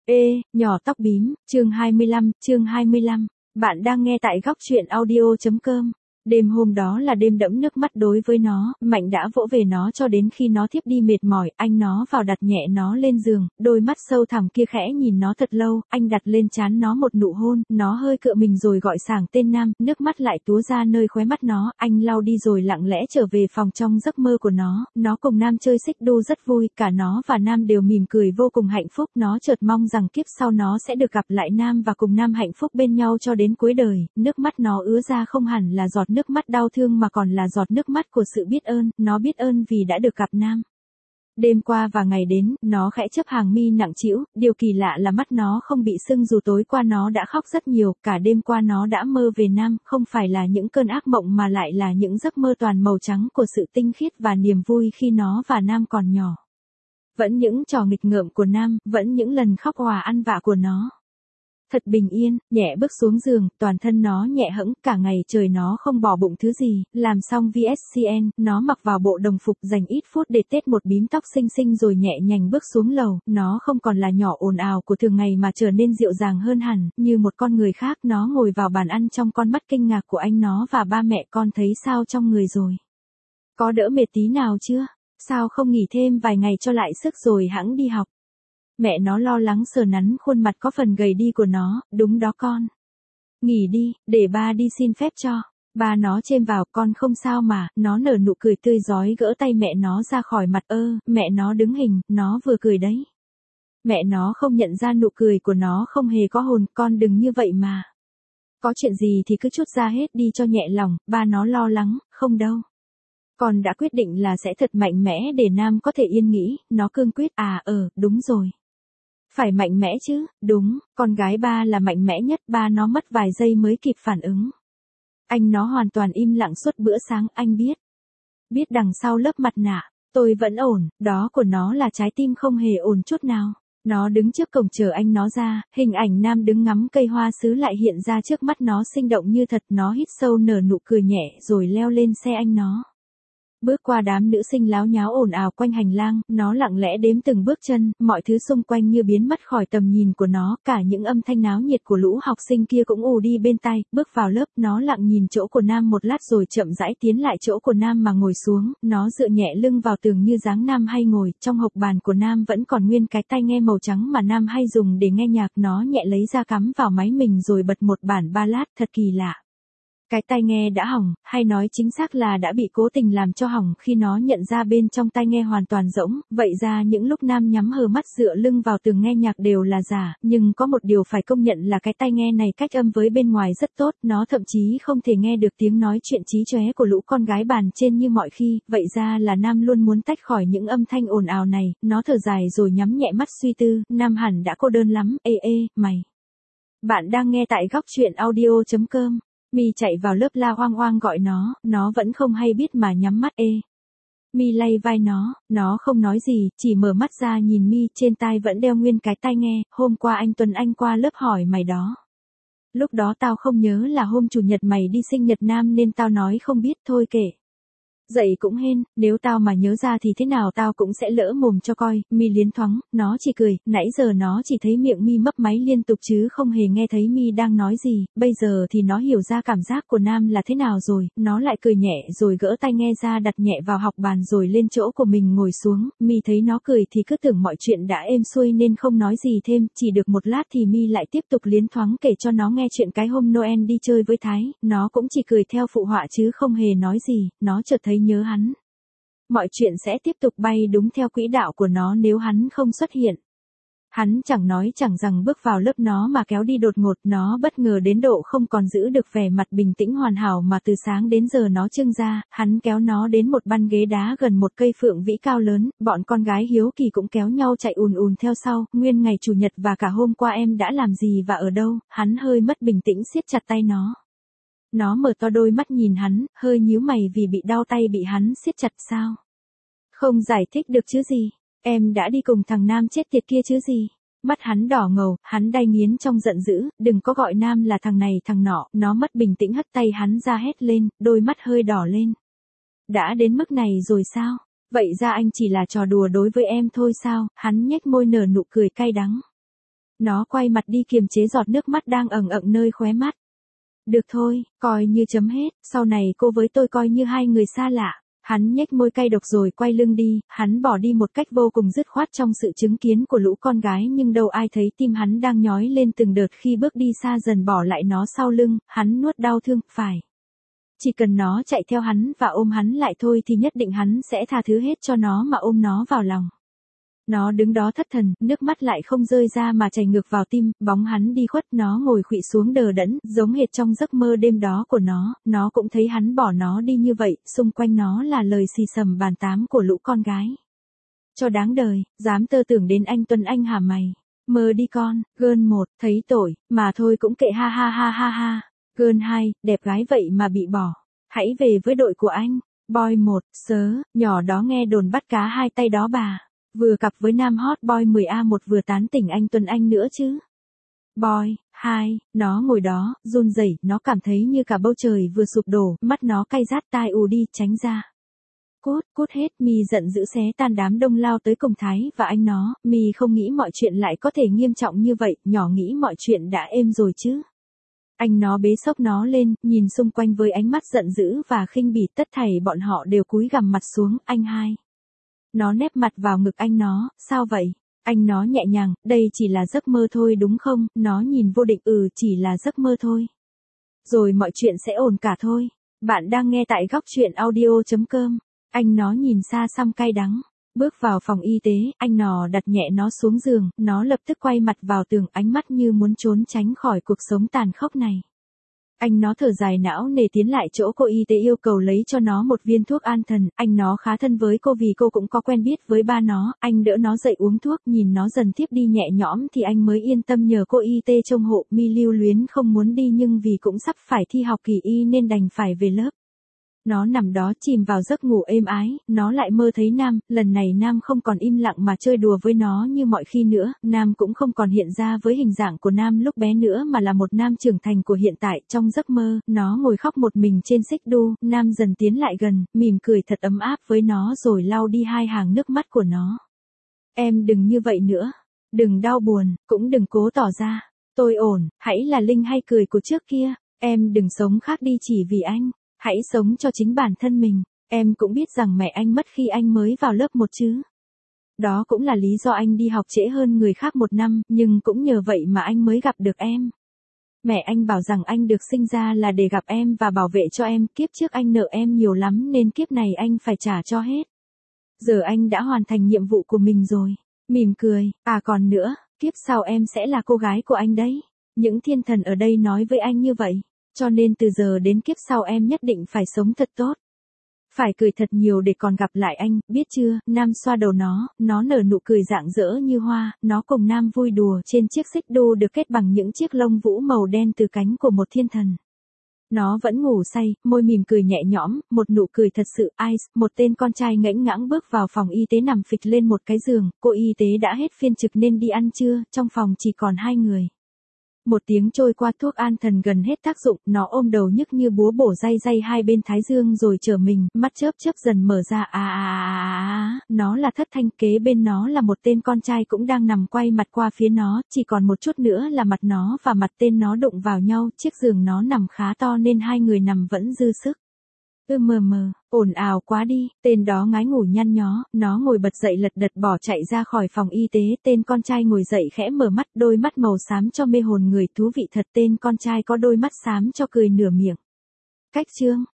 Nhỏ tóc bím, chương 25. Bạn đang nghe tại góc truyện audio.com. Đêm hôm đó là đêm đẫm nước mắt đối với nó, Mạnh đã vỗ về nó cho đến khi nó thiếp đi mệt mỏi, anh nó vào đặt nhẹ nó lên giường, đôi mắt sâu thẳm kia khẽ nhìn nó thật lâu, anh đặt lên trán nó một nụ hôn, nó hơi cựa mình rồi gọi sảng tên Nam, nước mắt lại túa ra nơi khóe mắt nó, anh lau đi rồi lặng lẽ trở về phòng trong giấc mơ của nó cùng Nam chơi xích đu rất vui, cả nó và Nam đều mỉm cười vô cùng hạnh phúc, nó chợt mong rằng kiếp sau nó sẽ được gặp lại Nam và cùng Nam hạnh phúc bên nhau cho đến cuối đời, nước mắt nó ứa ra không hẳn là giọt nước mắt đau thương mà còn là giọt nước mắt của sự biết ơn, nó biết ơn vì đã được gặp Nam. Đêm qua và ngày đến, nó khẽ chớp hàng mi nặng trĩu, điều kỳ lạ là mắt nó không bị sưng dù tối qua nó đã khóc rất nhiều, cả đêm qua nó đã mơ về Nam, không phải là những cơn ác mộng mà lại là những giấc mơ toàn màu trắng của sự tinh khiết và niềm vui khi nó và Nam còn nhỏ. Vẫn những trò nghịch ngợm của Nam, vẫn những lần khóc òa ăn vạ của nó. Thật bình yên, nhẹ bước xuống giường, toàn thân nó nhẹ hẫng, cả ngày trời nó không bỏ bụng thứ gì, làm xong VSCN, nó mặc vào bộ đồng phục dành ít phút để tết một bím tóc xinh xinh rồi nhẹ nhàng bước xuống lầu, nó không còn là nhỏ ồn ào của thường ngày mà trở nên dịu dàng hơn hẳn, như một con người khác, nó ngồi vào bàn ăn trong con mắt kinh ngạc của anh nó và ba mẹ con thấy sao trong người rồi. Có đỡ mệt tí nào chưa? Sao không nghỉ thêm vài ngày cho lại sức rồi hẵng đi học? Mẹ nó lo lắng sờ nắn khuôn mặt có phần gầy đi của nó, đúng đó con. Nghỉ đi, để ba đi xin phép cho. Ba nó chêm vào, con không sao mà, nó nở nụ cười tươi rói gỡ tay mẹ nó ra khỏi mặt mẹ nó đứng hình, nó vừa cười đấy. Mẹ nó không nhận ra nụ cười của nó không hề có hồn, con đừng như vậy mà. Có chuyện gì thì cứ trút ra hết đi cho nhẹ lòng, ba nó lo lắng, không đâu. Con đã quyết định là sẽ thật mạnh mẽ để Nam có thể yên nghĩ, nó cương quyết, đúng rồi. Phải mạnh mẽ chứ, đúng, con gái ba là mạnh mẽ nhất, ba nó mất vài giây mới kịp phản ứng. Anh nó hoàn toàn im lặng suốt bữa sáng, anh biết. Biết đằng sau lớp mặt nạ, tôi vẫn ổn, đó của nó là trái tim không hề ổn chút nào. Nó đứng trước cổng chờ anh nó ra, hình ảnh Nam đứng ngắm cây hoa sứ lại hiện ra trước mắt nó sinh động như thật, nó hít sâu nở nụ cười nhẹ rồi leo lên xe anh nó. Bước qua đám nữ sinh láo nháo ồn ào quanh hành lang, nó lặng lẽ đếm từng bước chân, mọi thứ xung quanh như biến mất khỏi tầm nhìn của nó, cả những âm thanh náo nhiệt của lũ học sinh kia cũng ù đi bên tai, bước vào lớp, nó lặng nhìn chỗ của Nam một lát rồi chậm rãi tiến lại chỗ của Nam mà ngồi xuống, nó dựa nhẹ lưng vào tường như dáng Nam hay ngồi, trong hộc bàn của Nam vẫn còn nguyên cái tai nghe màu trắng mà Nam hay dùng để nghe nhạc, nó nhẹ lấy ra cắm vào máy mình rồi bật một bản ballad, thật kỳ lạ. Cái tai nghe đã hỏng, hay nói chính xác là đã bị cố tình làm cho hỏng khi nó nhận ra bên trong tai nghe hoàn toàn rỗng, vậy ra những lúc Nam nhắm hờ mắt dựa lưng vào tường nghe nhạc đều là giả, nhưng có một điều phải công nhận là cái tai nghe này cách âm với bên ngoài rất tốt, nó thậm chí không thể nghe được tiếng nói chuyện chí chóe của lũ con gái bàn trên như mọi khi, vậy ra là Nam luôn muốn tách khỏi những âm thanh ồn ào này, nó thở dài rồi nhắm nhẹ mắt suy tư, Nam hẳn đã cô đơn lắm, mày. Bạn đang nghe tại góc truyện audio.com. Mi chạy vào lớp la hoang hoang gọi nó vẫn không hay biết mà nhắm mắt Mi lay vai nó không nói gì, chỉ mở mắt ra nhìn Mi, trên tai vẫn đeo nguyên cái tai nghe, hôm qua anh Tuấn Anh qua lớp hỏi mày đó. Lúc đó tao không nhớ là hôm chủ nhật mày đi sinh nhật Nam nên tao nói không biết, thôi kệ. Dậy cũng hên, nếu tao mà nhớ ra thì thế nào tao cũng sẽ lỡ mồm cho coi, Mi liến thoáng, nó chỉ cười, nãy giờ nó chỉ thấy miệng Mi mấp máy liên tục chứ không hề nghe thấy Mi đang nói gì, bây giờ thì nó hiểu ra cảm giác của Nam là thế nào rồi, nó lại cười nhẹ rồi gỡ tai nghe ra đặt nhẹ vào học bàn rồi lên chỗ của mình ngồi xuống, Mi thấy nó cười thì cứ tưởng mọi chuyện đã êm xuôi nên không nói gì thêm, chỉ được một lát thì Mi lại tiếp tục liến thoáng kể cho nó nghe chuyện cái hôm Noel đi chơi với Thái, nó cũng chỉ cười theo phụ họa chứ không hề nói gì, nó chợt thấy nhớ hắn. Mọi chuyện sẽ tiếp tục bay đúng theo quỹ đạo của nó nếu hắn không xuất hiện. Hắn chẳng nói chẳng rằng bước vào lớp nó mà kéo đi đột ngột, nó bất ngờ đến độ không còn giữ được vẻ mặt bình tĩnh hoàn hảo mà từ sáng đến giờ nó trưng ra, hắn kéo nó đến một băng ghế đá gần một cây phượng vĩ cao lớn, bọn con gái hiếu kỳ cũng kéo nhau chạy ùn ùn theo sau, nguyên ngày chủ nhật và cả hôm qua em đã làm gì và ở đâu, hắn hơi mất bình tĩnh siết chặt tay nó. Nó mở to đôi mắt nhìn hắn, hơi nhíu mày vì bị đau tay bị hắn siết chặt sao. Không giải thích được chứ gì, em đã đi cùng thằng Nam chết tiệt kia chứ gì. Mắt hắn đỏ ngầu, hắn đay nghiến trong giận dữ, đừng có gọi Nam là thằng này thằng nọ, nó mất bình tĩnh hất tay hắn ra hét lên, đôi mắt hơi đỏ lên. Đã đến mức này rồi sao? Vậy ra anh chỉ là trò đùa đối với em thôi sao? Hắn nhếch môi nở nụ cười cay đắng. Nó quay mặt đi kiềm chế giọt nước mắt đang ẩn ẩn nơi khóe mắt. Được thôi, coi như chấm hết, sau này cô với tôi coi như hai người xa lạ. Hắn nhếch môi cay độc rồi quay lưng đi, hắn bỏ đi một cách vô cùng dứt khoát trong sự chứng kiến của lũ con gái, nhưng đâu ai thấy tim hắn đang nhói lên từng đợt khi bước đi xa dần bỏ lại nó sau lưng, hắn nuốt đau thương, phải. Chỉ cần nó chạy theo hắn và ôm hắn lại thôi thì nhất định hắn sẽ tha thứ hết cho nó mà ôm nó vào lòng. Nó đứng đó thất thần, nước mắt lại không rơi ra mà chảy ngược vào tim, bóng hắn đi khuất, nó ngồi khuỵu xuống đờ đẫn, giống hệt trong giấc mơ đêm đó của nó cũng thấy hắn bỏ nó đi như vậy, xung quanh nó là lời xì xầm bàn tán của lũ con gái. Cho đáng đời, dám tơ tưởng đến anh Tuấn Anh hả mày? Mơ đi con, Girl 1, thấy tội, mà thôi cũng kệ ha ha ha ha ha. Girl 2, đẹp gái vậy mà bị bỏ. Hãy về với đội của anh. Boy 1, sớ, nhỏ đó nghe đồn bắt cá hai tay đó bà. Vừa cặp với nam hot boy 10A1 vừa tán tỉnh anh Tuấn Anh nữa chứ. Boy 2, nó ngồi đó, run rẩy, nó cảm thấy như cả bầu trời vừa sụp đổ, mắt nó cay rát tai ù đi, tránh ra. Cút hết, Mi giận dữ xé tan đám đông lao tới cùng Thái và anh nó, Mi không nghĩ mọi chuyện lại có thể nghiêm trọng như vậy, nhỏ nghĩ mọi chuyện đã êm rồi chứ. Anh nó bế xốc nó lên, nhìn xung quanh với ánh mắt giận dữ và khinh bỉ, tất thảy bọn họ đều cúi gằm mặt xuống, anh hai. Nó nép mặt vào ngực anh nó, sao vậy? Anh nó nhẹ nhàng, đây chỉ là giấc mơ thôi đúng không? Nó nhìn vô định, chỉ là giấc mơ thôi. Rồi mọi chuyện sẽ ổn cả thôi. Bạn đang nghe tại góc chuyện audio.com. Anh nó nhìn xa xăm cay đắng. Bước vào phòng y tế, anh nó đặt nhẹ nó xuống giường, nó lập tức quay mặt vào tường, ánh mắt như muốn trốn tránh khỏi cuộc sống tàn khốc này. Anh nó thở dài não nề tiến lại chỗ cô y tế yêu cầu lấy cho nó một viên thuốc an thần, anh nó khá thân với cô vì cô cũng có quen biết với ba nó, anh đỡ nó dậy uống thuốc, nhìn nó dần tiếp đi nhẹ nhõm thì anh mới yên tâm nhờ cô y tế trông hộ. Mi lưu luyến không muốn đi nhưng vì cũng sắp phải thi học kỳ y nên đành phải về lớp. Nó nằm đó chìm vào giấc ngủ êm ái, nó lại mơ thấy Nam, lần này Nam không còn im lặng mà chơi đùa với nó như mọi khi nữa, Nam cũng không còn hiện ra với hình dạng của Nam lúc bé nữa mà là một Nam trưởng thành của hiện tại. Trong giấc mơ, nó ngồi khóc một mình trên xích đu, Nam dần tiến lại gần, mỉm cười thật ấm áp với nó rồi lau đi hai hàng nước mắt của nó. Em đừng như vậy nữa, đừng đau buồn, cũng đừng cố tỏ ra, tôi ổn, hãy là Linh hay cười của trước kia, em đừng sống khác đi chỉ vì anh. Hãy sống cho chính bản thân mình, em cũng biết rằng mẹ anh mất khi anh mới vào lớp 1 chứ. Đó cũng là lý do anh đi học trễ hơn người khác 1 năm, nhưng cũng nhờ vậy mà anh mới gặp được em. Mẹ anh bảo rằng anh được sinh ra là để gặp em và bảo vệ cho em, kiếp trước anh nợ em nhiều lắm nên kiếp này anh phải trả cho hết. Giờ anh đã hoàn thành nhiệm vụ của mình rồi. Mỉm cười, còn nữa, kiếp sau em sẽ là cô gái của anh đấy. Những thiên thần ở đây nói với anh như vậy. Cho nên từ giờ đến kiếp sau em nhất định phải sống thật tốt. Phải cười thật nhiều để còn gặp lại anh, biết chưa? Nam xoa đầu nó nở nụ cười rạng rỡ như hoa, nó cùng Nam vui đùa trên chiếc xích đu được kết bằng những chiếc lông vũ màu đen từ cánh của một thiên thần. Nó vẫn ngủ say, môi mỉm cười nhẹ nhõm, một nụ cười thật sự ice. Một tên con trai ngãnh ngãng bước vào phòng y tế nằm phịch lên một cái giường, cô y tế đã hết phiên trực nên đi ăn trưa, trong phòng chỉ còn 2 người. Một tiếng trôi qua thuốc an thần gần hết tác dụng, nó ôm đầu nhức như búa bổ day hai bên thái dương rồi trở mình, mắt chớp dần mở ra, nó là Thất Thanh, kế bên nó là một tên con trai cũng đang nằm quay mặt qua phía nó, chỉ còn một chút nữa là mặt nó và mặt tên nó đụng vào nhau, chiếc giường nó nằm khá to nên hai người nằm vẫn dư sức. Ồn ào quá đi, tên đó ngái ngủ nhăn nhó, nó ngồi bật dậy lật đật bỏ chạy ra khỏi phòng y tế, tên con trai ngồi dậy khẽ mở mắt, đôi mắt màu xám cho mê hồn người, thú vị thật, tên con trai có đôi mắt xám cho cười nửa miệng. Cách chương